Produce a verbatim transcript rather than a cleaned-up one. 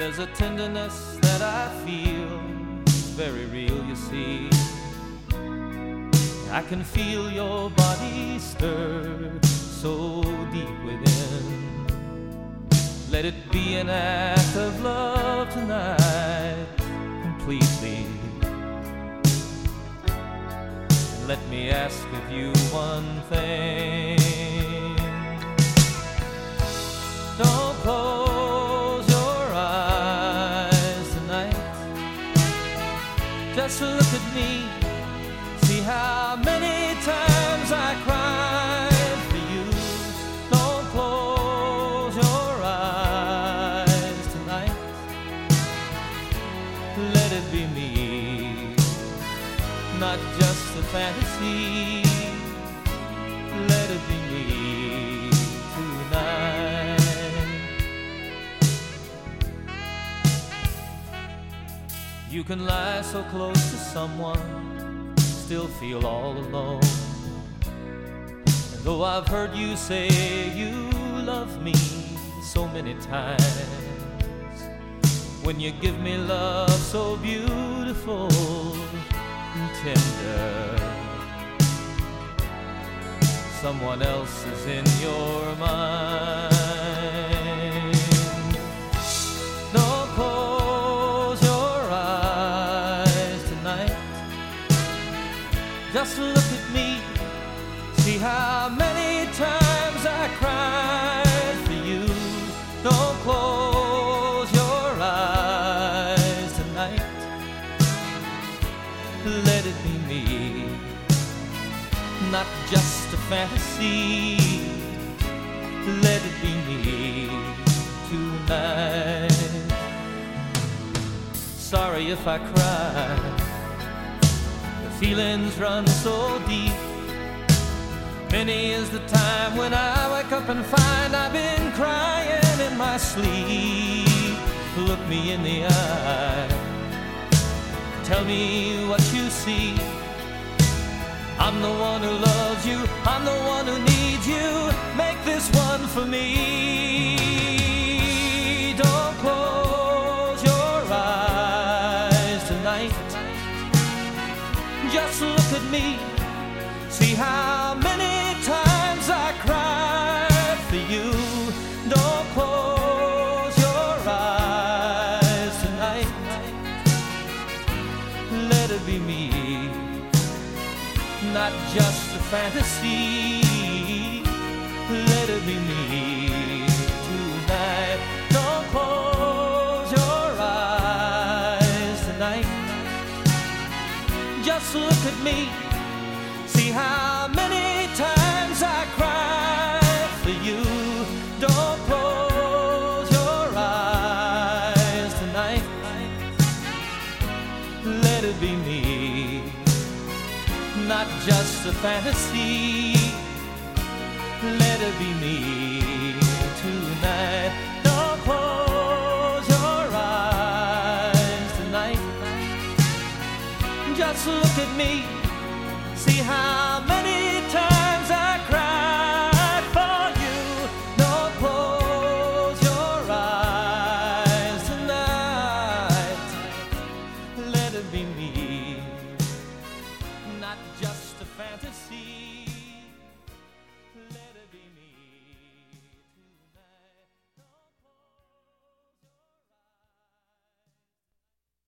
There's a tenderness that I feel, very real, you see. I can feel your body stir so deep within. Let it be an act of love tonight, completely. Let me ask of you one thing. Don't close your eyes tonight. Just look at me. See how many times I cried for you. Don't close your eyes tonight. Let it be me, not just a fantasy. Let it be me tonight. You can lie so close to someone, still feel all alone. And though I've heard you say you love me so many times, when you give me love so beautiful and tender, someone else is in your mind. Don't close your eyes tonight. Just look at me. See how many times I cried for you. Don't close your eyes tonight. Let it be me, not just a fantasy. Let it be me tonight. Sorry if I cry, the feelings run so deep. Many is the time when I wake up and find I've been crying in my sleep. Look me in the eye, tell me what you see. I'm the one who loves you, I'm the one who needs you. Make this one for me. Don't close your eyes tonight. Just look at me. See how many times I cried for you. Don't close your eyes tonight. Let it be me, not just a fantasy. Let it be me tonight. Don't close your eyes tonight. Just look at me. See how many times I cried for you. Don't close your eyes tonight. Let it be me, not just a fantasy. Let it be me tonight. Don't close your eyes tonight. Just look at me. See how many